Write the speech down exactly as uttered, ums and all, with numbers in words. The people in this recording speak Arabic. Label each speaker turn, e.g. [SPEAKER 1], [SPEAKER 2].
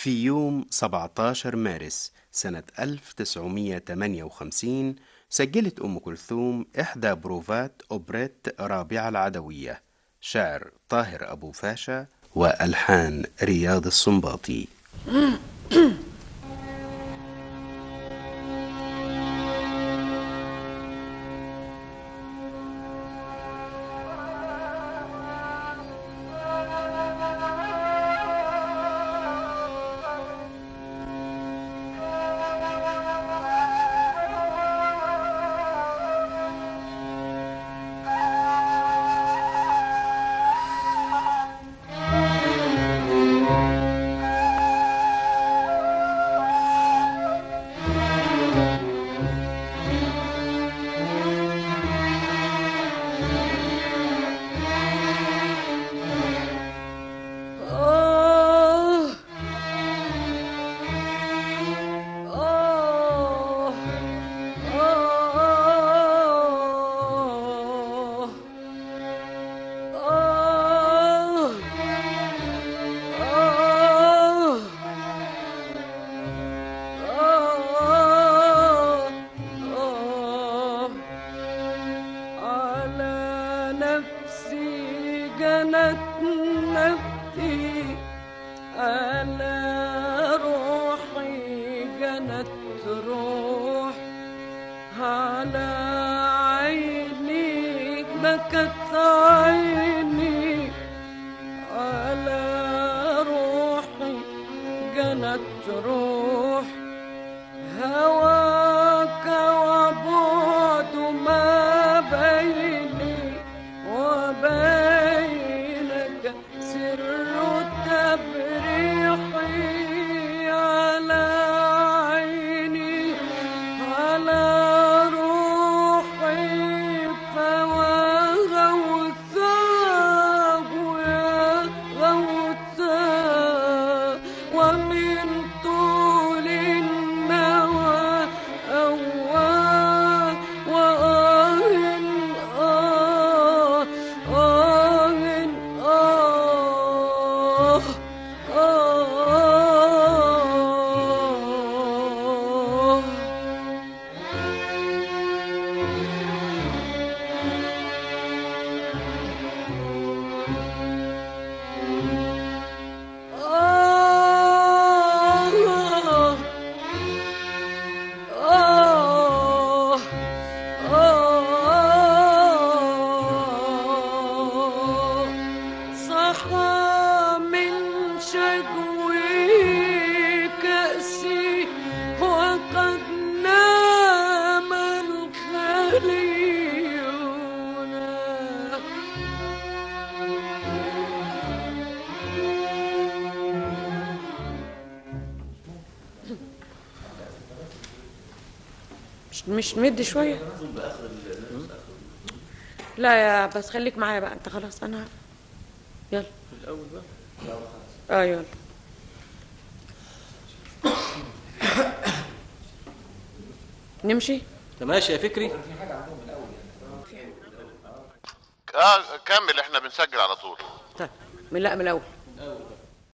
[SPEAKER 1] في يوم سبعة عشر مارس سنة ألف وتسعمائة وثمانية وخمسين سجلت أم كلثوم إحدى بروفات أوبريت رابعة العدوية، شعر طاهر أبو فاشا وألحان رياض السنباطي.
[SPEAKER 2] مش نمد شويه؟ لا يا بس خليك معايا بقى انت. خلاص انا يلا
[SPEAKER 3] الاول بقى.
[SPEAKER 2] اه يلا نمشي.
[SPEAKER 3] انت ماشي يا فكري؟
[SPEAKER 4] اه كمل، احنا بنسجل على طول.
[SPEAKER 2] طيب من لا من الاول.